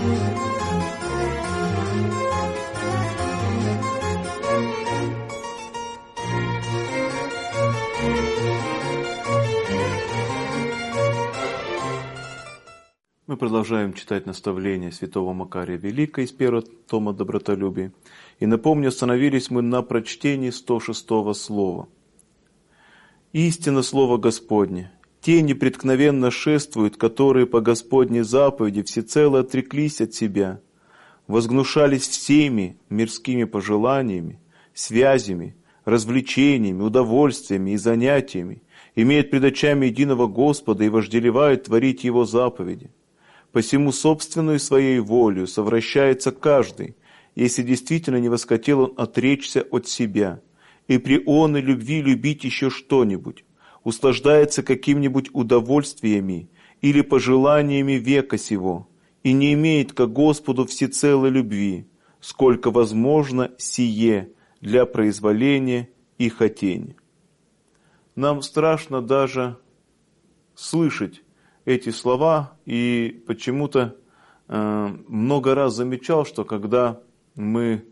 Мы продолжаем читать наставления святого Макария Великого из первого тома «Добротолюбие». И напомню, остановились мы на прочтении 106 слова. «Истинно слово Господне, те непреткновенно шествуют, которые по Господней заповеди всецело отреклись от себя, возгнушались всеми мирскими пожеланиями, связями, развлечениями, удовольствиями и занятиями, имеют пред очами единого Господа и вожделевают творить Его заповеди. Посему собственную своей волею совращается каждый, если действительно не восхотел он отречься от себя, и при он и любви любить еще что-нибудь, услаждается какими-нибудь удовольствиями или пожеланиями века сего, и не имеет ко Господу всецелой любви, сколько возможно сие для произволения и хотения». Нам страшно даже слышать эти слова, и почему-то много раз замечал, что когда мы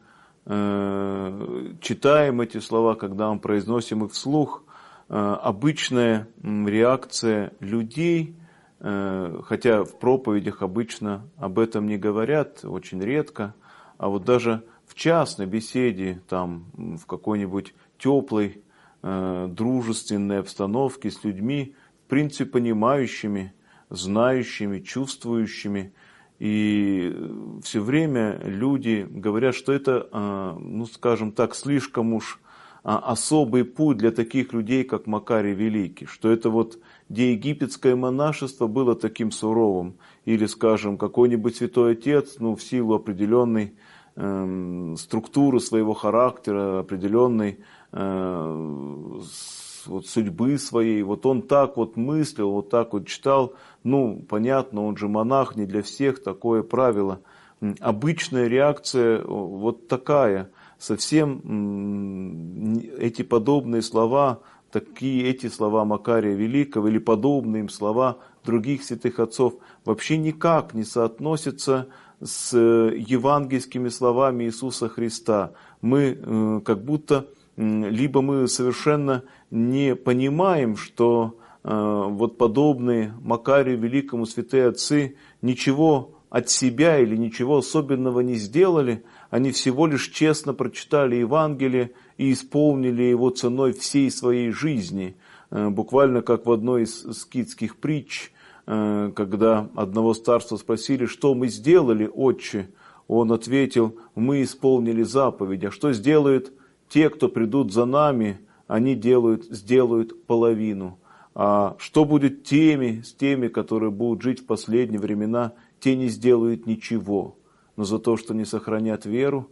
читаем эти слова, когда мы произносим их вслух, обычная реакция людей, хотя в проповедях обычно об этом не говорят, очень редко, а вот даже в частной беседе, там, в какой-нибудь теплой, дружественной обстановке с людьми, в принципе, понимающими, знающими, чувствующими. И все время люди говорят, что это, ну скажем так, слишком уж особый путь для таких людей, как Макарий Великий, что это вот где египетское монашество было таким суровым, или, скажем, какой-нибудь святой отец, ну, в силу определенной структуры своего характера, определенной вот судьбы своей, вот он так вот мыслил, вот так вот читал, ну, понятно, он же монах, не для всех такое правило. Обычная реакция вот такая, совсем эти подобные слова, эти слова Макария Великого или подобные им слова других святых отцов вообще никак не соотносятся с евангельскими словами Иисуса Христа. Мы как будто либо мы совершенно не понимаем, что вот подобные Макарию Великому святые отцы ничего от себя или ничего особенного не сделали, они всего лишь честно прочитали Евангелие и исполнили его ценой всей своей жизни. Буквально как в одной из скитских притч, когда одного старца спросили, что мы сделали, отче, он ответил, мы исполнили заповедь, а что сделают те, кто придут за нами, они сделают половину. А что будет с теми, которые будут жить в последние времена, те не сделают ничего. Но за то, что не сохранят веру,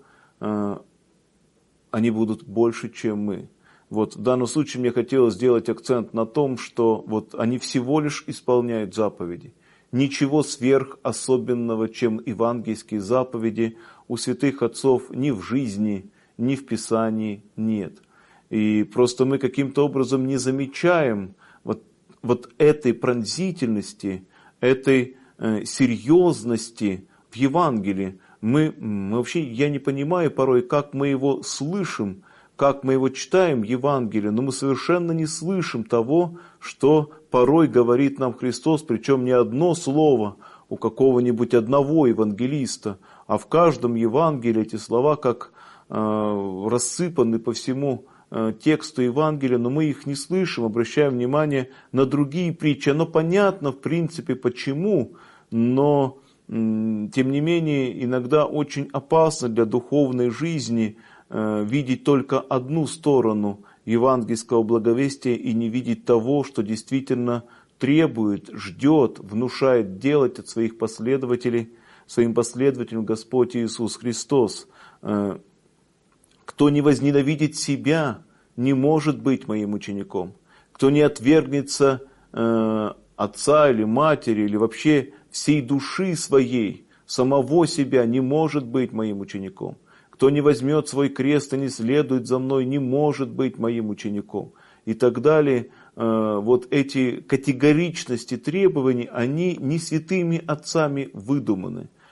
они будут больше, чем мы. Вот в данном случае мне хотелось сделать акцент на том, что вот они всего лишь исполняют заповеди. Ничего сверхособенного, чем евангельские заповеди, у святых отцов ни в жизни, ни в Писании нет. И просто мы каким-то образом не замечаем вот этой пронзительности, этой серьезности в Евангелии. Мы вообще, я не понимаю порой, как мы его слышим, как мы его читаем, Евангелие, но мы совершенно не слышим того, что порой говорит нам Христос, причем не одно слово у какого-нибудь одного евангелиста, а в каждом Евангелии эти слова как рассыпаны по всему тексту Евангелия, но мы их не слышим, обращаем внимание на другие притчи. Оно понятно, в принципе, почему, но тем не менее иногда очень опасно для духовной жизни видеть только одну сторону евангельского благовестия и не видеть того, что действительно требует, ждет, внушает делать от своих последователей, своим последователям Господь Иисус Христос. Кто не возненавидит себя, не может быть моим учеником. Кто не отвергнется отца или матери, или вообще всей души своей, самого себя, не может быть моим учеником. Кто не возьмет свой крест и не следует за мной, не может быть моим учеником. И так далее. Вот эти категоричности требований, они не святыми отцами выдуманы.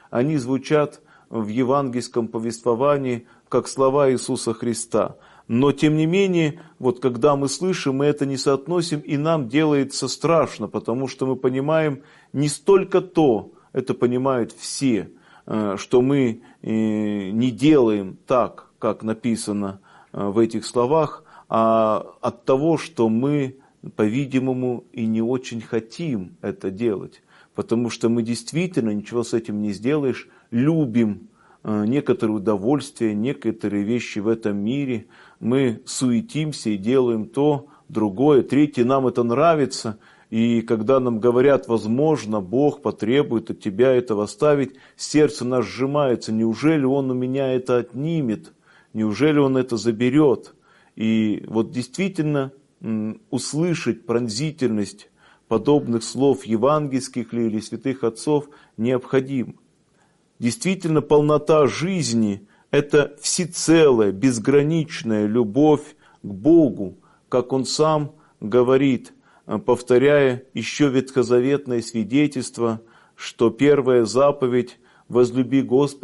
они звучат в евангельском повествовании как слова Иисуса Христа. Но тем не менее, вот когда мы слышим, мы это не соотносим, и нам делается страшно, потому что мы понимаем не столько то, это понимают все, что мы не делаем так, как написано в этих словах, а от того, что мы, по-видимому, и не очень хотим это делать. Потому что мы действительно, ничего с этим не сделаешь, любим некоторые удовольствия, некоторые вещи в этом мире. Мы суетимся и делаем то, другое, третье, нам это нравится. И когда нам говорят, возможно, Бог потребует от тебя этого оставить, сердце наше сжимается. Неужели Он у меня это отнимет? Неужели Он это заберет? И вот действительно услышать пронзительность подобных слов евангельских или святых отцов необходимо. Действительно, полнота жизни – это всецелая, безграничная любовь к Богу, как Он сам говорит, повторяя еще ветхозаветное свидетельство, что первая заповедь – возлюби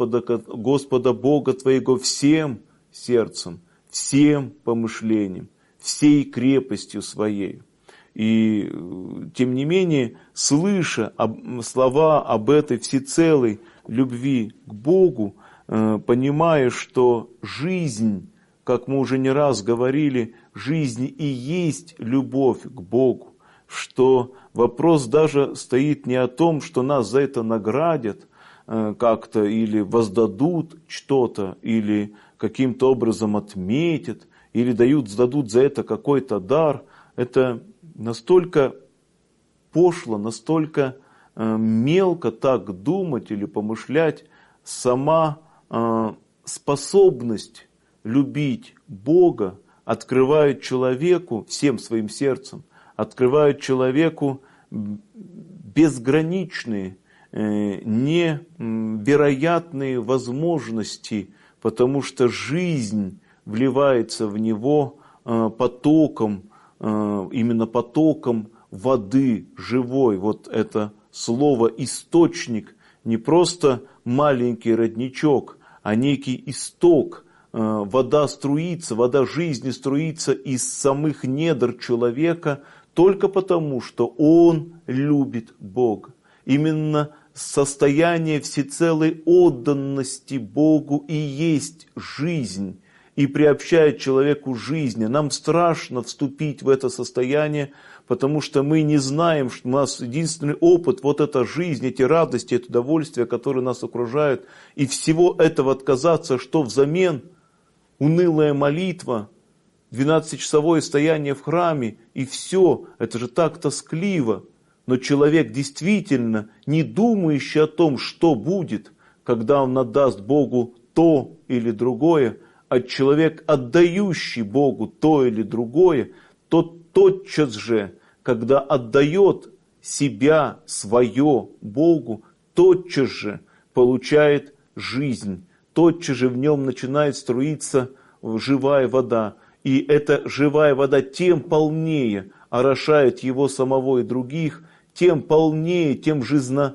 Господа Бога твоего всем сердцем, всем помышлением, всей крепостью своей. И тем не менее, слыша слова об этой всецелой любви к Богу, понимая, что жизнь, как мы уже не раз говорили, жизнь и есть любовь к Богу, что вопрос даже стоит не о том, что нас за это наградят как-то или воздадут что-то, или каким-то образом отметят, или дадут за это какой-то дар. Это настолько пошло, настолько мелко так думать или помышлять. Сама способность любить Бога открывает человеку всем своим сердцем, открывает человеку безграничные, невероятные возможности, потому что жизнь вливается в него потоком, именно потоком воды живой. Вот это слово «источник» не просто маленький родничок, а некий исток. Вода струится, вода жизни струится из самых недр человека только потому, что он любит Бога. Именно состояние всецелой отданности Богу и есть жизнь, и приобщает человеку жизни. Нам страшно вступить в это состояние, потому что мы не знаем, что у нас единственный опыт, вот эта жизнь, эти радости, это удовольствие, которые нас окружают. И всего этого отказаться, что взамен? Унылая молитва, 12-часовое стояние в храме, и все, это же так тоскливо. Но человек действительно, не думающий о том, что будет, когда он отдаст Богу то или другое, а человек, отдающий Богу то или другое, тот тотчас же, когда отдает себя, свое Богу, тотчас же получает жизнь, тотчас же в нем начинает струиться живая вода. И эта живая вода тем полнее орошает его самого и других, тем полнее, тем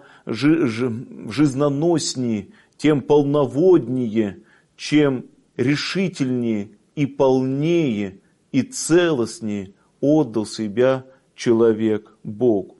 жизноноснее, тем полноводнее, чем решительнее и полнее и целостнее отдал себя человек Богу.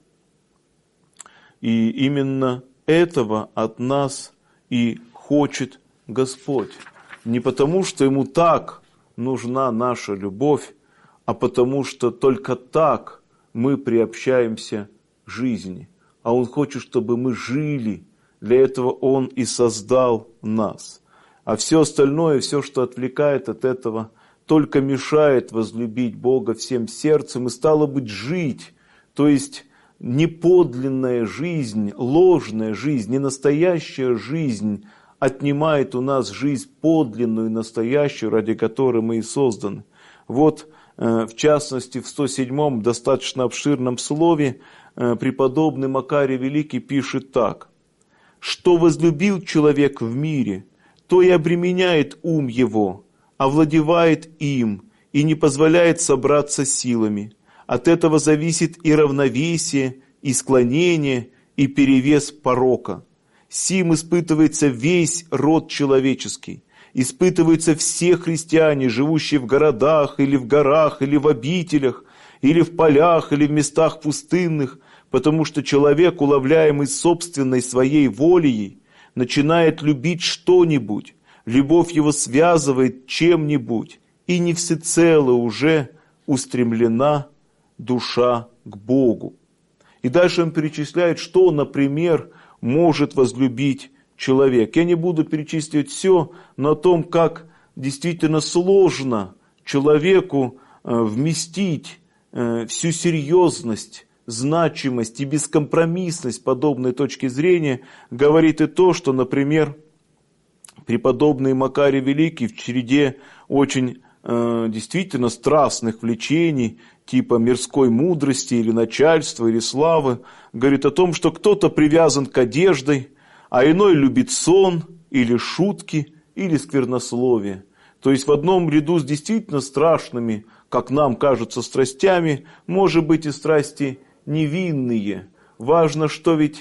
И именно этого от нас и хочет Господь. Не потому, что Ему так нужна наша любовь, а потому, что только так мы приобщаемся к жизни. А Он хочет, чтобы мы жили. Для этого Он и создал нас. А все остальное, все, что отвлекает от этого, только мешает возлюбить Бога всем сердцем и стало быть жить. То есть неподлинная жизнь, ложная жизнь, не настоящая жизнь отнимает у нас жизнь подлинную и настоящую, ради которой мы и созданы. Вот, в частности, в 107-м достаточно обширном слове преподобный Макарий Великий пишет так: «Что возлюбил человек в мире, то и обременяет ум его, овладевает им и не позволяет собраться силами. От этого зависит и равновесие, и склонение, и перевес порока. Сим испытывается весь род человеческий. Испытываются все христиане, живущие в городах, или в горах, или в обителях, или в полях, или в местах пустынных, потому что человек, уловляемый собственной своей волей, начинает любить что-нибудь, любовь его связывает чем-нибудь, и не всецело уже устремлена душа к Богу. И дальше он перечисляет, что, например, может возлюбить человек. Я не буду перечислять все, но о том, как действительно сложно человеку вместить всю серьезность, значимость и бескомпромиссность подобной точки зрения, говорит и то, что, например, преподобный Макарий Великий в череде очень действительно страстных влечений, типа мирской мудрости или начальства, или славы, говорит о том, что кто-то привязан к одежде, а иной любит сон, или шутки, или сквернословие. То есть в одном ряду с действительно страшными, как нам кажется, страстями, может быть и страсти невинные. Важно, что ведь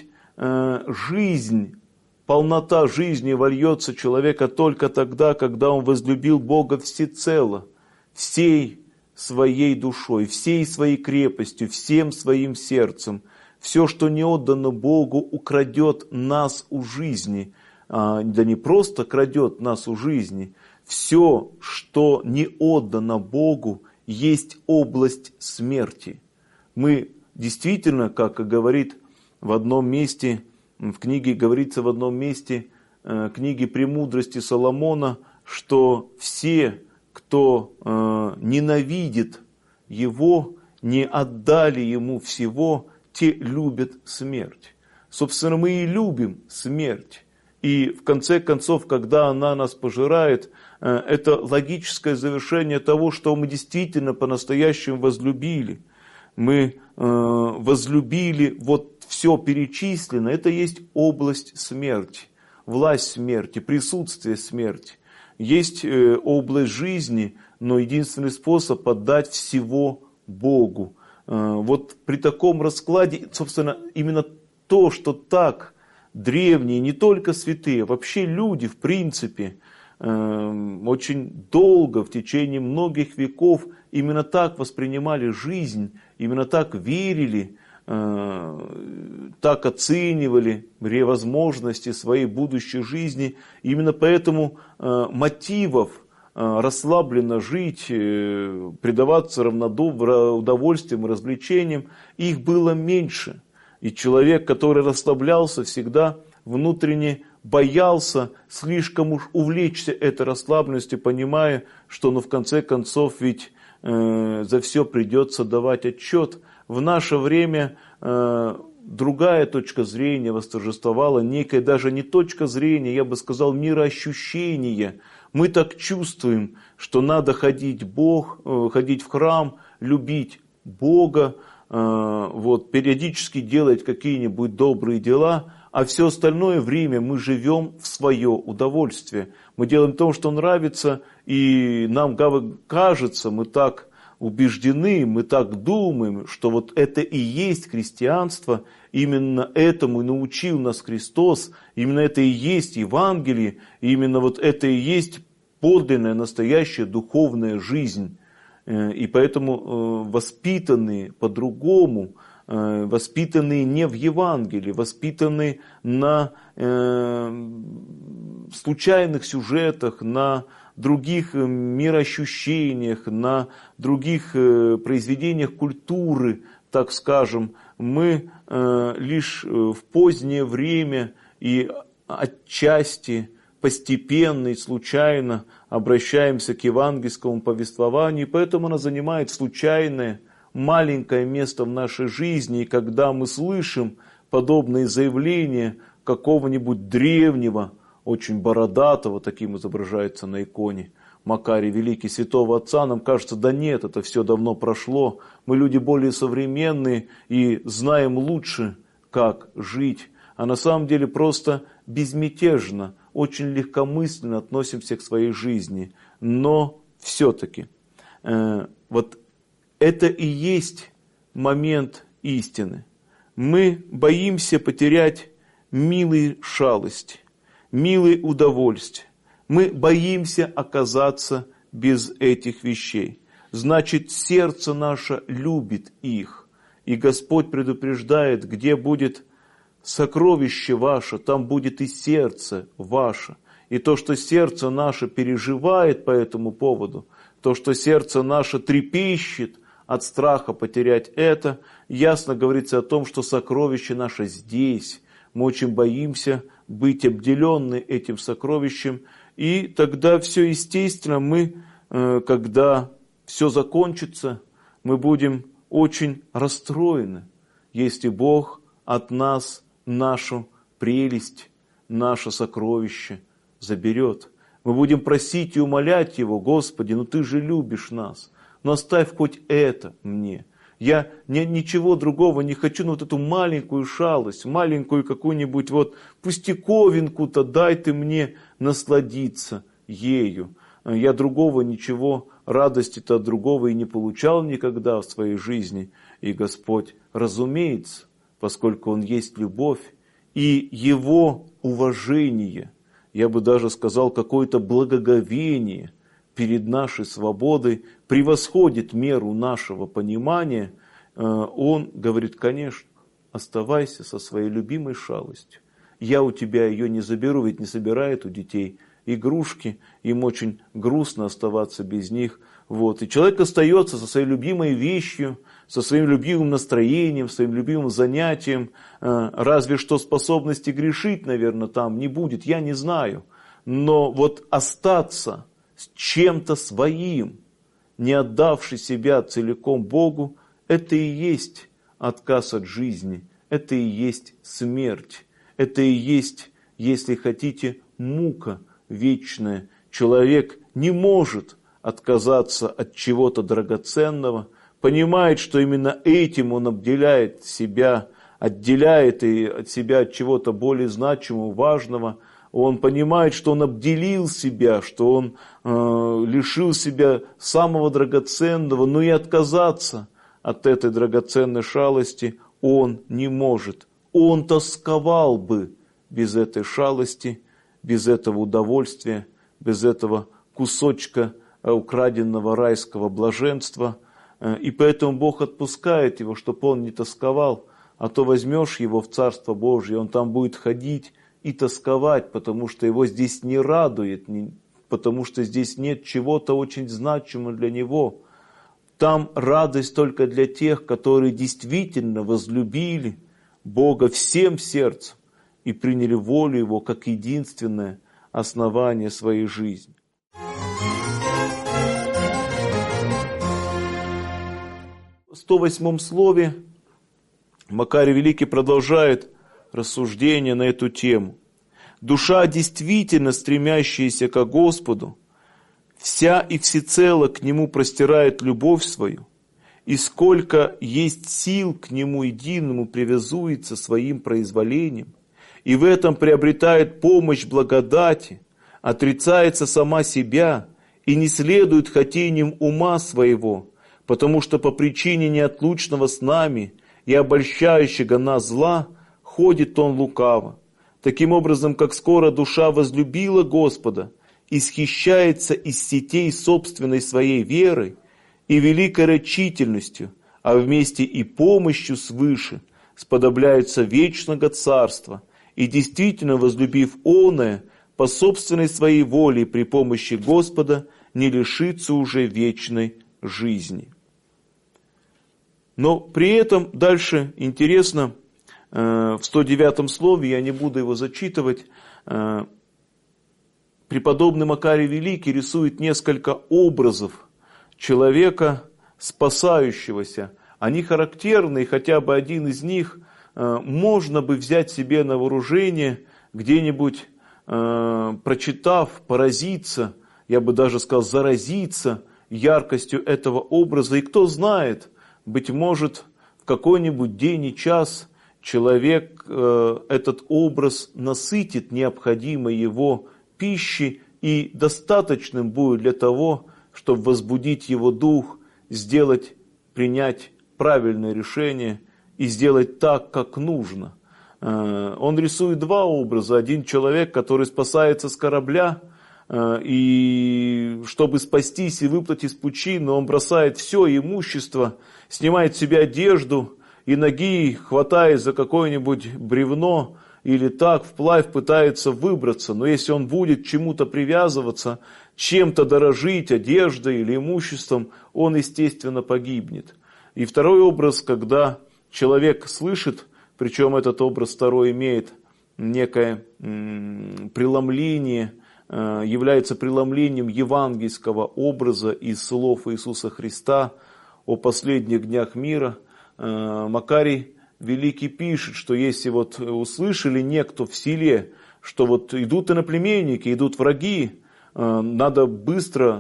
жизнь, полнота жизни вольется человека только тогда, когда он возлюбил Бога всецело, всей своей душой, всей своей крепостью, всем своим сердцем. Все, что не отдано Богу, украдет нас у жизни. Да не просто крадет нас у жизни. Все, что не отдано Богу, есть область смерти. Мы действительно, как говорит в одном месте, в книге говорится в одном месте, книги «Премудрости» Соломона, что все, кто ненавидит его, не отдали ему всего, те любят смерть. Собственно, мы и любим смерть. И в конце концов, когда она нас пожирает, это логическое завершение того, что мы действительно по-настоящему возлюбили. Мы возлюбили вот все перечисленное, это есть область смерти, власть смерти, присутствие смерти. Есть область жизни, но единственный способ отдать всего Богу. Вот при таком раскладе, собственно, именно то, что так древние, не только святые, вообще люди, в принципе, очень долго, в течение многих веков, именно так воспринимали жизнь, именно так верили, так оценивали возможности своей будущей жизни. Именно поэтому мотивов расслабленно жить, предаваться удовольствиям и развлечениям, их было меньше. И человек, который расслаблялся, всегда внутренне боялся слишком уж увлечься этой расслабленностью, понимая, что в конце концов ведь за все придется давать отчет. В наше время другая точка зрения восторжествовала, некая даже не точка зрения, я бы сказал, мироощущение. Мы так чувствуем, что надо ходить в храм, любить Бога, периодически делать какие-нибудь добрые дела, а все остальное время мы живем в свое удовольствие. Мы делаем то, что нравится, и нам кажется, мы так убеждены, мы так думаем, что вот это и есть христианство, именно этому и научил нас Христос, именно это и есть Евангелие, именно вот это и есть подлинная, настоящая духовная жизнь. И поэтому воспитанные по-другому, воспитанные не в Евангелии, воспитанные на случайных сюжетах, на других мироощущениях, на других произведениях культуры, так скажем, мы лишь в позднее время и отчасти постепенно и случайно обращаемся к евангельскому повествованию, и поэтому оно занимает случайное, маленькое место в нашей жизни, и когда мы слышим подобные заявления какого-нибудь древнего, очень бородатого, таким изображается на иконе, Макарий Великий, святого отца, нам кажется, да нет, это все давно прошло, мы люди более современные и знаем лучше, как жить, а на самом деле просто безмятежно, очень легкомысленно относимся к своей жизни. Но все-таки вот это и есть момент истины. Мы боимся потерять милые шалости, милые удовольствия. Мы боимся оказаться без этих вещей. Значит, сердце наше любит их. И Господь предупреждает, где будет сокровище ваше, там будет и сердце ваше. И то, что сердце наше переживает по этому поводу, то, что сердце наше трепещет от страха потерять это, ясно говорится о том, что сокровище наше здесь. Мы очень боимся быть обделенны этим сокровищем. И тогда все естественно, мы, когда все закончится, мы будем очень расстроены, если Бог от нас нашу прелесть, наше сокровище заберет. Мы будем просить и умолять Его: Господи, ну Ты же любишь нас, но оставь хоть это мне. Я ничего другого не хочу, но вот эту маленькую шалость, маленькую какую-нибудь вот пустяковинку-то дай Ты мне насладиться ею. Я другого ничего, радости-то от другого и не получал никогда в своей жизни. И Господь, разумеется, поскольку Он есть любовь, и Его уважение, я бы даже сказал, какое-то благоговение перед нашей свободой превосходит меру нашего понимания, Он говорит: конечно, оставайся со своей любимой шалостью. Я у тебя ее не заберу, ведь не собирает у детей игрушки, им очень грустно оставаться без них. Вот. И человек остается со своей любимой вещью, со своим любимым настроением, своим любимым занятием. Разве что способности грешить, наверное, там не будет, я не знаю. Но вот остаться с чем-то своим, не отдавший себя целиком Богу, это и есть отказ от жизни, это и есть смерть, это и есть, если хотите, мука вечная. Человек не может отказаться от чего-то драгоценного, понимает, что именно этим он обделяет себя, отделяет и от себя от чего-то более значимого, важного. Он понимает, что он обделил себя, что он лишил себя самого драгоценного, но и отказаться от этой драгоценной шалости он не может. Он тосковал бы без этой шалости, без этого удовольствия, без этого кусочка украденного райского блаженства. И поэтому Бог отпускает его, чтобы он не тосковал, а то возьмешь его в Царство Божие, он там будет ходить и тосковать, потому что его здесь не радует, потому что здесь нет чего-то очень значимого для него. Там радость только для тех, которые действительно возлюбили Бога всем сердцем и приняли волю Его как единственное основание своей жизни. В 108 слове Макарий Великий продолжает рассуждение на эту тему. Душа, действительно стремящаяся ко Господу, вся и всецело к Нему простирает любовь свою, и сколько есть сил к Нему единому привязуется своим произволением, и в этом приобретает помощь благодати, отрицается сама себя и не следует хотениям ума своего, потому что по причине неотлучного с нами и обольщающего нас зла ходит он лукаво. Таким образом, как скоро душа возлюбила Господа, исхищается из сетей собственной своей веры и великой рачительностью, а вместе и помощью свыше сподобляются вечного царства, и действительно возлюбив оное, по собственной своей воле при помощи Господа не лишится уже вечной жизни. Но при этом дальше интересно, в 109 слове, я не буду его зачитывать, преподобный Макарий Великий рисует несколько образов человека, спасающегося. Они характерны, и хотя бы один из них можно бы взять себе на вооружение, где-нибудь прочитав, поразиться, я бы даже сказал, заразиться яркостью этого образа. И кто знает, быть может, в какой-нибудь день и час человек этот образ насытит необходимой его пищи и достаточным будет для того, чтобы возбудить его дух, сделать, принять правильное решение и сделать так, как нужно. Он рисует два образа. Один человек, который спасается с корабля, и чтобы спастись и выплыть из пучины, он бросает все имущество, снимает с себя одежду и ноги, хватаясь за какое-нибудь бревно или так вплавь пытается выбраться. Но если он будет к чему-то привязываться, чем-то дорожить, одеждой или имуществом, он, естественно, погибнет. И второй образ, когда человек слышит, причем этот образ второй имеет некое преломление, является преломлением евангельского образа из слов Иисуса Христа о последних днях мира. Макарий Великий пишет, что если вот услышали некто в селе, что вот идут иноплеменники, идут враги, надо быстро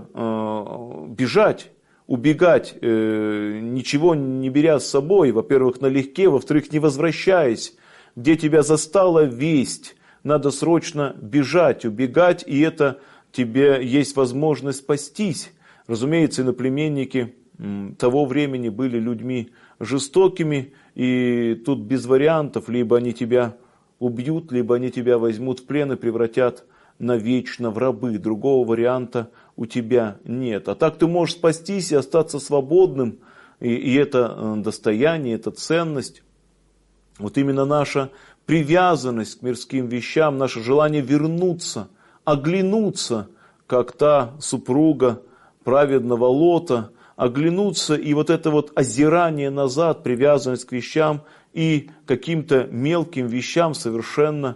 бежать, убегать, ничего не беря с собой, во-первых, налегке, во-вторых, не возвращаясь, где тебя застала весть, надо срочно бежать, убегать, и это тебе есть возможность спастись. Разумеется, иноплеменники того времени были людьми жестокими, и тут без вариантов, либо они тебя убьют, либо они тебя возьмут в плен и превратят навечно в рабы. Другого варианта у тебя нет. А так ты можешь спастись и остаться свободным, и это достояние, это ценность. Вот именно наша привязанность к мирским вещам, наше желание вернуться, оглянуться, как та супруга праведного Лота, оглянуться, и вот это вот озирание назад, привязанность к вещам и каким-то мелким вещам совершенно,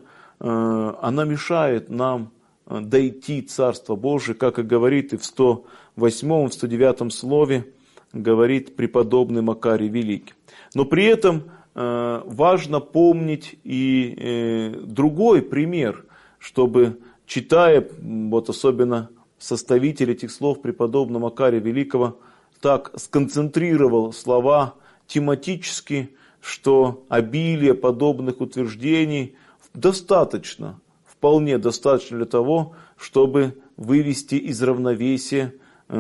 она мешает нам дойти Царство Божие, как и говорит и в 108, в 109 слове, говорит преподобный Макарий Великий. Но при этом важно помнить и другой пример, чтобы, читая, вот особенно составитель этих слов преподобного Макария Великого, так сконцентрировал слова тематически, что обилие подобных утверждений достаточно, вполне достаточно для того, чтобы вывести из равновесия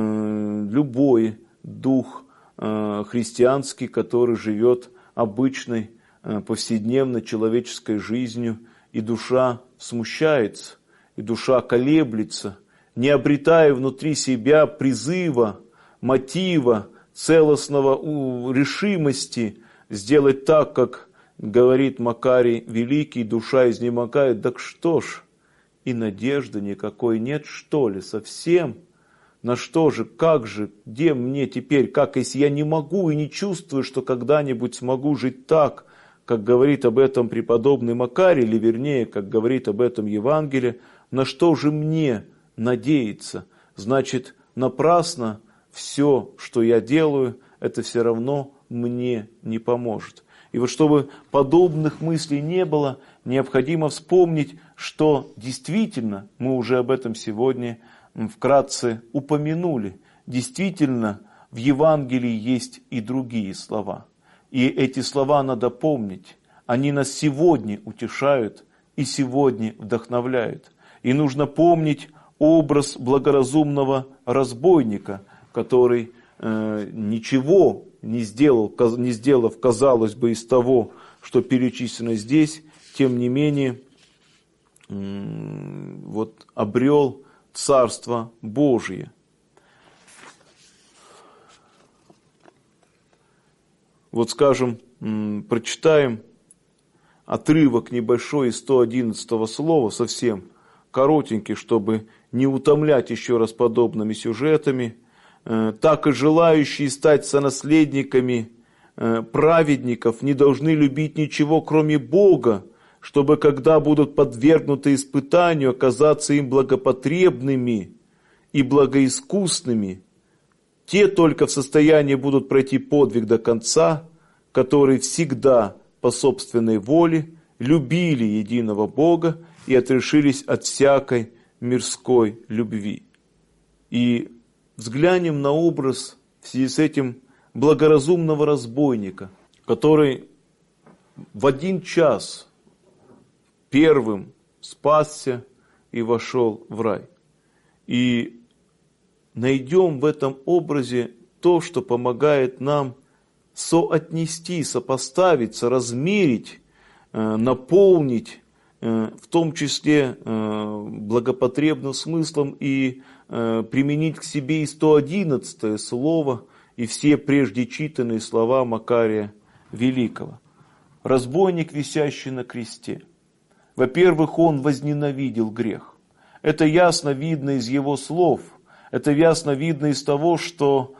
любой дух христианский, который живет обычной повседневной человеческой жизнью, и душа смущается, и душа колеблется, не обретая внутри себя призыва, мотива, целостного решимости сделать так, как говорит Макарий Великий, душа изнемогает. Так что ж, и надежды никакой нет, что ли, совсем? На что же, как же, где мне теперь, как, если я не могу и не чувствую, что когда-нибудь смогу жить так, как говорит об этом преподобный Макарий, или вернее, как говорит об этом Евангелие, на что же мне надеяться? Значит, напрасно все, что я делаю, это все равно мне не поможет. И вот чтобы подобных мыслей не было, необходимо вспомнить, что действительно, мы уже об этом сегодня вкратце упомянули, действительно в Евангелии есть и другие слова. И эти слова надо помнить, они нас сегодня утешают и сегодня вдохновляют. И нужно помнить образ благоразумного разбойника, который ничего не сделав, казалось бы, из того, что перечислено здесь, тем не менее, вот обрел Царство Божие. Вот, скажем, прочитаем отрывок небольшой из 111 слова, совсем коротенький, чтобы не утомлять еще раз подобными сюжетами. Так и желающие стать сонаследниками праведников не должны любить ничего, кроме Бога, чтобы, когда будут подвергнуты испытанию, оказаться им благопотребными и благоискусными. Те только в состоянии будут пройти подвиг до конца, которые всегда по собственной воле любили единого Бога и отрешились от всякой мирской любви. И взглянем на образ в связи с этим благоразумного разбойника, который в один час первым спасся и вошел в рай. И найдем в этом образе то, что помогает нам соотнести, сопоставить, соразмерить наполнить, в том числе благопотребным смыслом, и применить к себе и 111 слово, и все прежде читанные слова Макария Великого. Разбойник, висящий на кресте. Во-первых, он возненавидел грех. Это ясно видно из его слов. Это ясно видно из того, что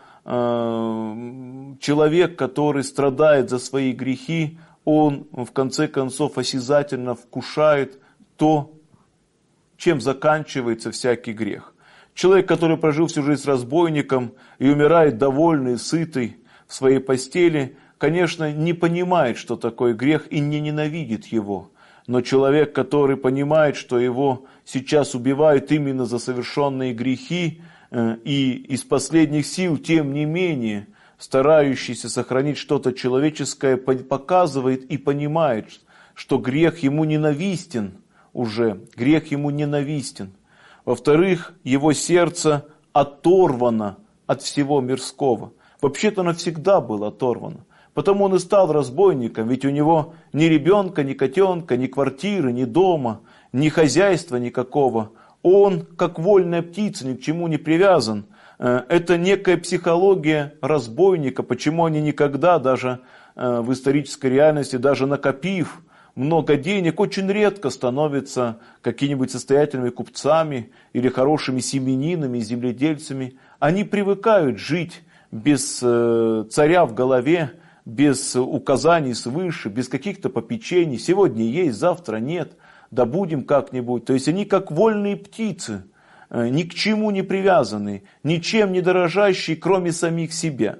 человек, который страдает за свои грехи, он в конце концов осязательно вкушает то, чем заканчивается всякий грех. Человек, который прожил всю жизнь с разбойником и умирает довольный, сытый в своей постели, конечно, не понимает, что такое грех, и не ненавидит его. Но человек, который понимает, что его сейчас убивают именно за совершенные грехи, и из последних сил, тем не менее, старающийся сохранить что-то человеческое, показывает и понимает, что грех ему ненавистен уже, грех ему ненавистен. Во-вторых, его сердце оторвано от всего мирского. Вообще-то оно всегда было оторвано. Потому он и стал разбойником, ведь у него ни ребенка, ни котенка, ни квартиры, ни дома, ни хозяйства никакого. Он, как вольная птица, ни к чему не привязан. Это некая психология разбойника, почему они никогда, даже в исторической реальности, даже накопив много денег, очень редко становятся какими-нибудь состоятельными купцами или хорошими семьянинами, земледельцами. Они привыкают жить без царя в голове, без указаний свыше, без каких-то попечений. Сегодня есть, завтра нет, да будем как-нибудь. То есть они как вольные птицы, ни к чему не привязанные, ничем не дорожащие, кроме самих себя.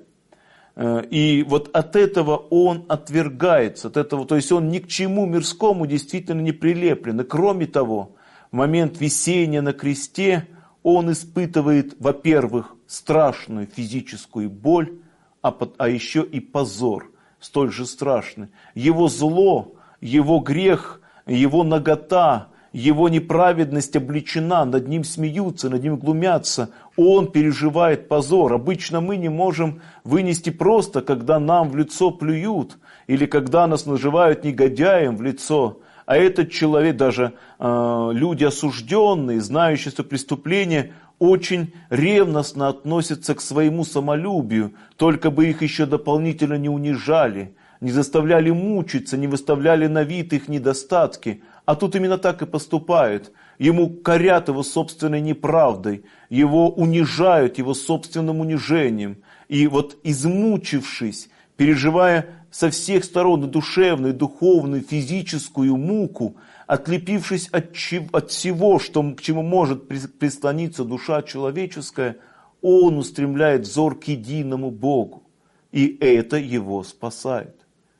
И вот от этого он отвергается, от этого, то есть он ни к чему мирскому действительно не прилеплен. И кроме того, в момент висения на кресте он испытывает, во-первых, страшную физическую боль, а еще и позор, столь же страшный. Его зло, его грех, его нагота, его неправедность обличена, над ним смеются, над ним глумятся. Он переживает позор. Обычно мы не можем вынести просто, когда нам в лицо плюют, или когда нас называют негодяем в лицо. А этот человек, даже люди осужденные, знающие, что преступление, очень ревностно относятся к своему самолюбию, только бы их еще дополнительно не унижали, не заставляли мучиться, не выставляли на вид их недостатки. А тут именно так и поступают. Ему корят его собственной неправдой, его унижают его собственным унижением. И вот измучившись, переживая со всех сторон и душевную, и духовную, физическую муку, отлепившись от всего, к чему может прислониться душа человеческая, он устремляет взор к единому Богу. И это его спасает.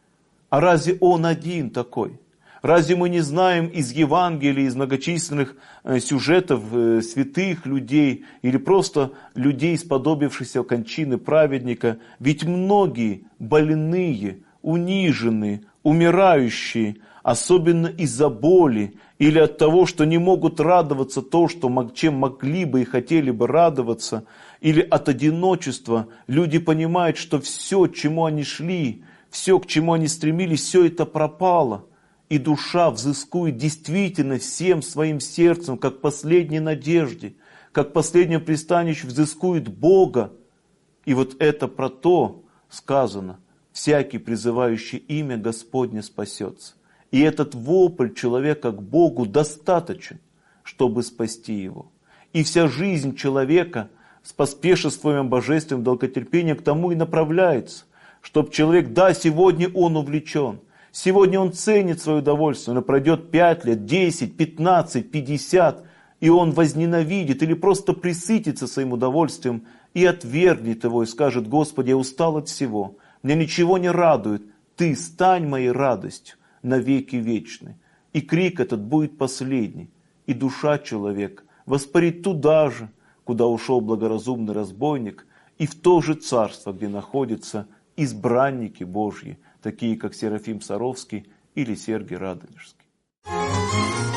А разве он один такой? Разве мы не знаем из Евангелия, из многочисленных сюжетов святых людей или просто людей, сподобившихся кончины праведника? Ведь многие больные, униженные, умирающие, особенно из-за боли или от того, что не могут радоваться то, чем могли бы и хотели бы радоваться, или от одиночества, люди понимают, что все, к чему они шли, все, к чему они стремились, все это пропало. И душа взыскует действительно всем своим сердцем, как последней надежде, как последнее пристанище взыскует Бога. И вот это про то сказано: всякий, призывающий имя Господне, спасется. И этот вопль человека к Богу достаточен, чтобы спасти его. И вся жизнь человека с поспешествованием божественным долготерпением к тому и направляется, чтобы человек, да, сегодня он увлечен, сегодня он ценит свое удовольствие, но пройдет 5 лет, 10, 15, 50, и он возненавидит или просто присытится своим удовольствием и отвергнет его и скажет: Господи, я устал от всего, меня ничего не радует, Ты стань моей радостью на веки вечные. И крик этот будет последний, и душа человека воспарит туда же, куда ушел благоразумный разбойник, и в то же царство, где находятся избранники Божьи, такие как Серафим Саровский или Сергий Радонежский.